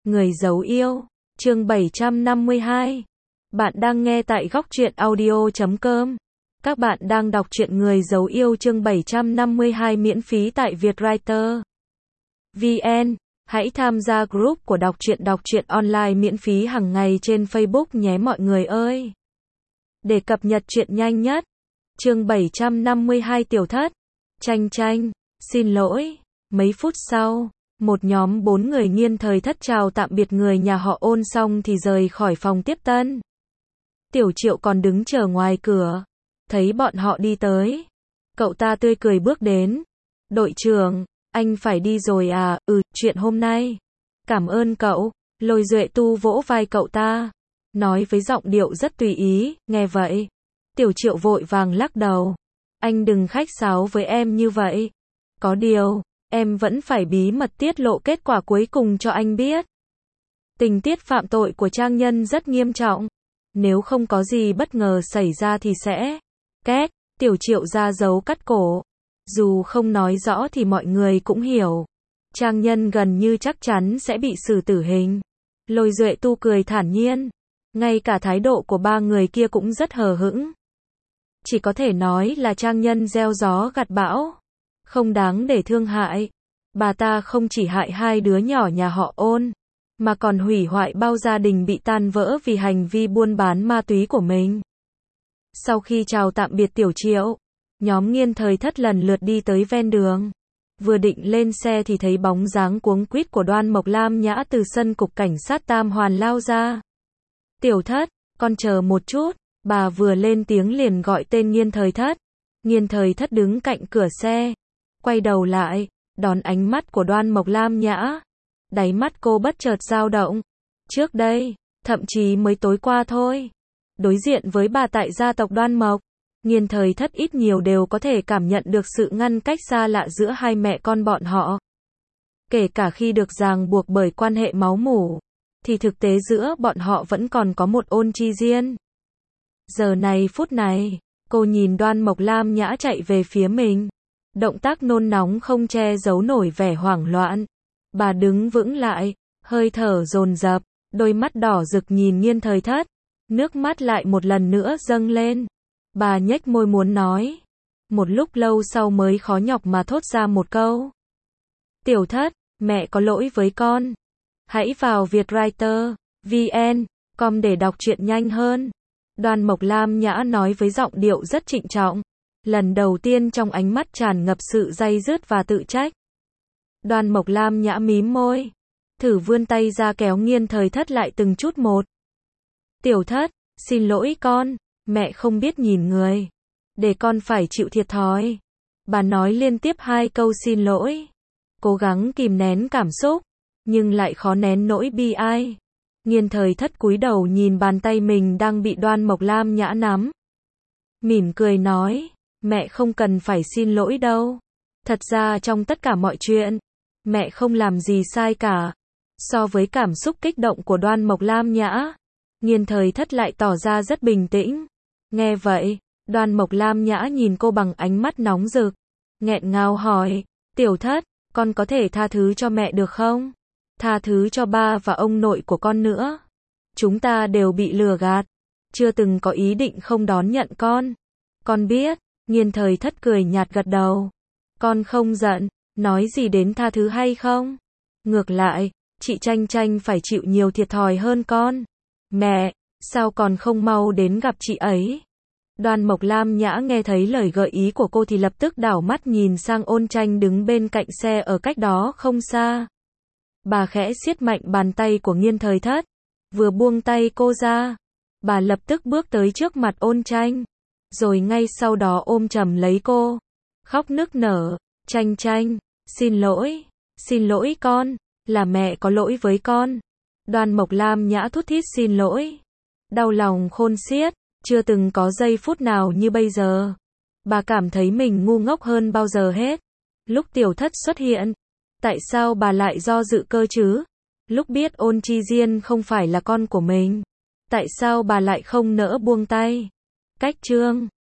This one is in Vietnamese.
Người dấu yêu, chương 752. Bạn đang nghe tại góc truyện audio.com. Các bạn đang đọc truyện Người dấu yêu chương 752 miễn phí tại Vietwriter VN. Hãy tham gia group của đọc truyện online miễn phí hàng ngày trên Facebook nhé mọi người ơi. Để cập nhật truyện nhanh nhất. Chương 752 Tiểu thất. Chanh, xin lỗi. Mấy phút sau, một nhóm 4 người Nghiên Thời Thất chào tạm biệt người nhà họ Ôn xong thì rời khỏi phòng tiếp tân. Tiểu Triệu còn đứng chờ ngoài cửa, thấy bọn họ đi tới. Cậu ta tươi cười bước đến. Đội trưởng, anh phải đi rồi à? Chuyện hôm nay. Cảm ơn cậu. Lôi Duệ Tu vỗ vai cậu ta, nói với giọng điệu rất tùy ý. Nghe vậy, Tiểu Triệu vội vàng lắc đầu. Anh đừng khách sáo với em như vậy. Có điều, em vẫn phải bí mật tiết lộ kết quả cuối cùng cho anh biết. Tình tiết phạm tội của Trang Nhân rất nghiêm trọng. Nếu không có gì bất ngờ xảy ra thì sẽ... Két, Tiểu Triệu ra dấu cắt cổ. Dù không nói rõ thì mọi người cũng hiểu. Trang Nhân gần như chắc chắn sẽ bị xử tử hình. Lôi Duệ Tu cười thản nhiên. Ngay cả thái độ của ba người kia cũng rất hờ hững. Chỉ có thể nói là Trang Nhân gieo gió gặt bão. Không đáng để thương hại. Bà ta không chỉ hại hai đứa nhỏ nhà họ Ôn, mà còn hủy hoại bao gia đình bị tan vỡ vì hành vi buôn bán ma túy của mình. Sau khi chào tạm biệt Tiểu Triệu, nhóm Nghiên Thời Thất lần lượt đi tới ven đường. Vừa định lên xe thì thấy bóng dáng cuống quýt của Đoan Mộc Lam Nhã từ sân cục cảnh sát Tam Hoàn lao ra. Tiểu Thất, con chờ một chút. Bà vừa lên tiếng liền gọi tên Nghiên Thời Thất. Nghiên Thời Thất đứng cạnh cửa xe, quay đầu lại, đón ánh mắt của Đoan Mộc Lam Nhã. Đáy mắt cô bất chợt dao động. Trước đây, thậm chí mới tối qua thôi, đối diện với bà tại gia tộc Đoan Mộc, Nghiên Thời Thất ít nhiều đều có thể cảm nhận được sự ngăn cách xa lạ giữa hai mẹ con bọn họ. Kể cả khi được ràng buộc bởi quan hệ máu mủ, thì thực tế giữa bọn họ vẫn còn có một Ôn Chi Diên. Giờ này phút này, cô nhìn Đoan Mộc Lam Nhã chạy về phía mình. Động tác nôn nóng không che giấu nổi vẻ hoảng loạn. Bà đứng vững lại, hơi thở dồn dập, đôi mắt đỏ rực nhìn Nghiên Thời Thất. Nước mắt lại một lần nữa dâng lên. Bà nhếch môi muốn nói. Một lúc lâu sau mới khó nhọc mà thốt ra một câu. Tiểu Thất, mẹ có lỗi với con. Hãy vào Vietwriter VN.com để đọc truyện nhanh hơn. Đoan Mộc Lam Nhã nói với giọng điệu rất trịnh trọng. Lần đầu tiên trong ánh mắt tràn ngập sự day dứt và tự trách. Đoan Mộc Lam Nhã mím môi, thử vươn tay ra kéo Nghiên Thời Thất lại từng chút một. Tiểu Thất, xin lỗi con, mẹ không biết nhìn người, để con phải chịu thiệt thòi. Bà nói liên tiếp 2 câu xin lỗi, cố gắng kìm nén cảm xúc, nhưng lại khó nén nỗi bi ai. Nghiên Thời Thất cúi đầu nhìn bàn tay mình đang bị Đoan Mộc Lam Nhã nắm. Mỉm cười nói, mẹ không cần phải xin lỗi đâu. Thật ra trong tất cả mọi chuyện, mẹ không làm gì sai cả. So với cảm xúc kích động của Đoan Mộc Lam Nhã, Nghiên Thời Thất lại tỏ ra rất bình tĩnh. Nghe vậy, Đoan Mộc Lam Nhã nhìn cô bằng ánh mắt nóng rực, nghẹn ngào hỏi, Tiểu Thất, con có thể tha thứ cho mẹ được không? Tha thứ cho ba và ông nội của con nữa. Chúng ta đều bị lừa gạt, chưa từng có ý định không đón nhận con. Con biết. Nghiên Thời Thất cười nhạt gật đầu. Con không giận, nói gì đến tha thứ hay không? Ngược lại, chị Chanh phải chịu nhiều thiệt thòi hơn con. Mẹ, sao còn không mau đến gặp chị ấy? Đoan Mộc Lam Nhã nghe thấy lời gợi ý của cô thì lập tức đảo mắt nhìn sang Ôn Tranh đứng bên cạnh xe ở cách đó không xa. Bà khẽ siết mạnh bàn tay của Nghiên Thời Thất. Vừa buông tay cô ra, bà lập tức bước tới trước mặt Ôn Tranh, rồi ngay sau đó ôm chầm lấy cô, khóc nức nở. Chanh, xin lỗi con, là mẹ có lỗi với con. Đoan Mộc Lam Nhã thút thít xin lỗi, đau lòng khôn xiết, chưa từng có giây phút nào như bây giờ. Bà cảm thấy mình ngu ngốc hơn bao giờ hết. Lúc Tiểu Thất xuất hiện, tại sao bà lại do dự cơ chứ? Lúc biết Ôn Chi Diên không phải là con của mình, tại sao bà lại không nỡ buông tay? Cách chương